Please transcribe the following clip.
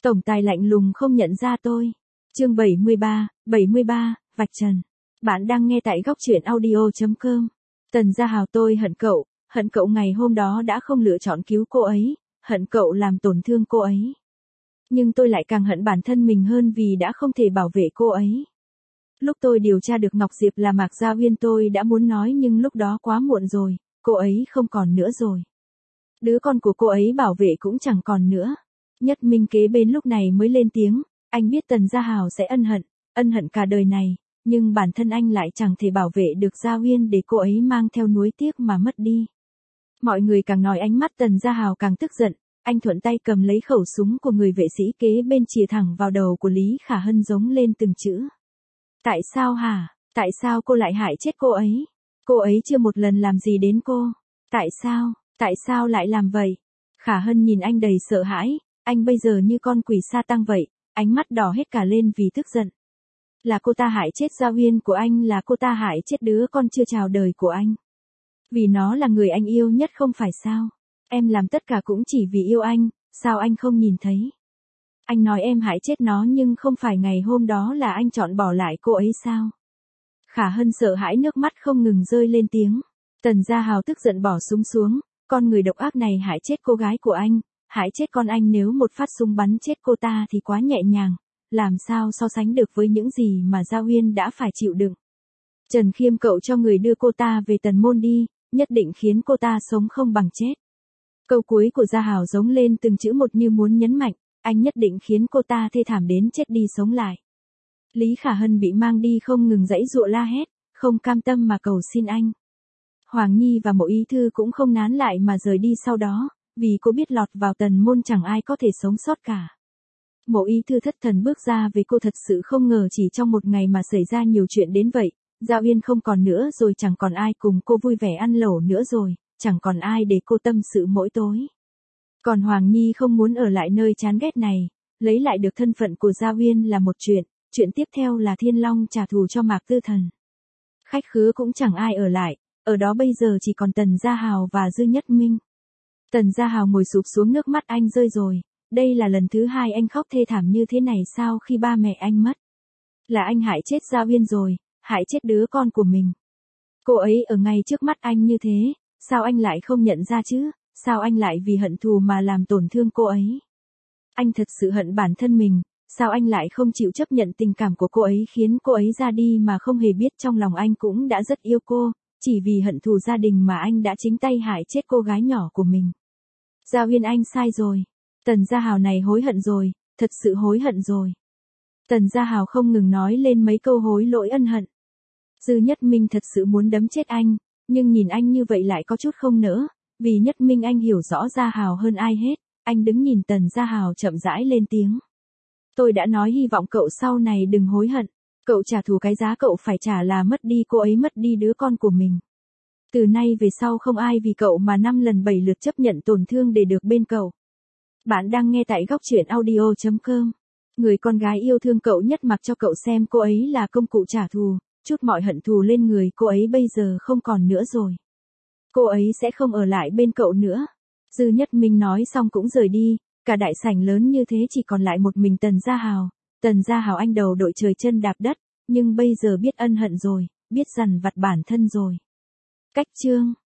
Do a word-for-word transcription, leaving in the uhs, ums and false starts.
Tổng tài lạnh lùng không nhận ra tôi. Chương bảy mươi ba, bảy mươi ba, vạch trần. Bạn đang nghe tại góc truyện audio chấm com. Tần Gia Hào, tôi hận cậu, hận cậu ngày hôm đó đã không lựa chọn cứu cô ấy, hận cậu làm tổn thương cô ấy. Nhưng tôi lại càng hận bản thân mình hơn vì đã không thể bảo vệ cô ấy. Lúc tôi điều tra được Ngọc Diệp là Mạc Gia Uyên tôi đã muốn nói nhưng lúc đó quá muộn rồi, cô ấy không còn nữa rồi. Đứa con của cô ấy bảo vệ cũng chẳng còn nữa. Nhất Minh kế bên lúc này mới lên tiếng, anh biết Tần Gia Hào sẽ ân hận, ân hận cả đời này, nhưng bản thân anh lại chẳng thể bảo vệ được Gia Uyên để cô ấy mang theo nuối tiếc mà mất đi. Mọi người càng nói ánh mắt Tần Gia Hào càng tức giận, anh thuận tay cầm lấy khẩu súng của người vệ sĩ kế bên chĩa thẳng vào đầu của Lý Khả Hân giống lên từng chữ. Tại sao hả? Tại sao cô lại hại chết cô ấy? Cô ấy chưa một lần làm gì đến cô. Tại sao? Tại sao lại làm vậy? Khả Hân nhìn anh đầy sợ hãi, anh bây giờ như con quỷ sa tăng vậy, ánh mắt đỏ hết cả lên vì tức giận. Là cô ta hại chết Gia Uyên của anh, là cô ta hại chết đứa con chưa chào đời của anh. Vì nó là người anh yêu nhất không phải sao? Em làm tất cả cũng chỉ vì yêu anh, sao anh không nhìn thấy? Anh nói em hại chết nó nhưng không phải ngày hôm đó là anh chọn bỏ lại cô ấy sao? Khả Hân sợ hãi nước mắt không ngừng rơi lên tiếng. Tần Gia Hào tức giận bỏ súng xuống, con người độc ác này hại chết cô gái của anh, hại chết con anh, nếu một phát súng bắn chết cô ta thì quá nhẹ nhàng, làm sao so sánh được với những gì mà Gia Uyên đã phải chịu đựng. Trần Khiêm, cậu cho người đưa cô ta về Tần Môn đi, nhất định khiến cô ta sống không bằng chết. Câu cuối của Gia Hào giống lên từng chữ một như muốn nhấn mạnh, anh nhất định khiến cô ta thê thảm đến chết đi sống lại. Lý Khả Hân bị mang đi không ngừng giãy giụa la hét, không cam tâm mà cầu xin anh. Hoàng Nhi và Mộ Ý Thư cũng không nán lại mà rời đi sau đó, vì cô biết lọt vào Tần Môn chẳng ai có thể sống sót cả. Mộ Ý Thư thất thần bước ra vì cô thật sự không ngờ chỉ trong một ngày mà xảy ra nhiều chuyện đến vậy. Gia Uyên không còn nữa rồi, chẳng còn ai cùng cô vui vẻ ăn lẩu nữa rồi, chẳng còn ai để cô tâm sự mỗi tối. Còn Hoàng Nhi không muốn ở lại nơi chán ghét này, lấy lại được thân phận của Gia Uyên là một chuyện, chuyện tiếp theo là Thiên Long trả thù cho Mạc Tư Thần. Khách khứa cũng chẳng ai ở lại, ở đó bây giờ chỉ còn Tần Gia Hào và Dư Nhất Minh. Tần Gia Hào ngồi sụp xuống, nước mắt anh rơi rồi, đây là lần thứ hai anh khóc thê thảm như thế này sau khi ba mẹ anh mất. Là anh hại chết Gia Uyên rồi, hại chết đứa con của mình. Cô ấy ở ngay trước mắt anh như thế, sao anh lại không nhận ra chứ, sao anh lại vì hận thù mà làm tổn thương cô ấy. Anh thật sự hận bản thân mình, sao anh lại không chịu chấp nhận tình cảm của cô ấy khiến cô ấy ra đi mà không hề biết trong lòng anh cũng đã rất yêu cô, chỉ vì hận thù gia đình mà anh đã chính tay hại chết cô gái nhỏ của mình. Gia Uyên, anh sai rồi. Tần Gia Hào này hối hận rồi, thật sự hối hận rồi. Tần Gia Hào không ngừng nói lên mấy câu hối lỗi ân hận. Dư Nhất Minh thật sự muốn đấm chết anh, nhưng nhìn anh như vậy lại có chút không nỡ, vì Nhất Minh anh hiểu rõ Gia Hào hơn ai hết, anh đứng nhìn Tần Gia Hào chậm rãi lên tiếng. Tôi đã nói hy vọng cậu sau này đừng hối hận, cậu trả thù cái giá cậu phải trả là mất đi cô ấy, mất đi đứa con của mình. Từ nay về sau không ai vì cậu mà năm lần bảy lượt chấp nhận tổn thương để được bên cậu. Bạn đang nghe tại góc truyện audio chấm com. Người con gái yêu thương cậu nhất mặc cho cậu xem cô ấy là công cụ trả thù, chút mọi hận thù lên người cô ấy bây giờ không còn nữa rồi. Cô ấy sẽ không ở lại bên cậu nữa. Dư Nhất Minh nói xong cũng rời đi, cả đại sảnh lớn như thế chỉ còn lại một mình Tần Gia Hào. Tần Gia Hào anh đầu đội trời chân đạp đất, nhưng bây giờ biết ân hận rồi, biết dằn vặt bản thân rồi. Cách chương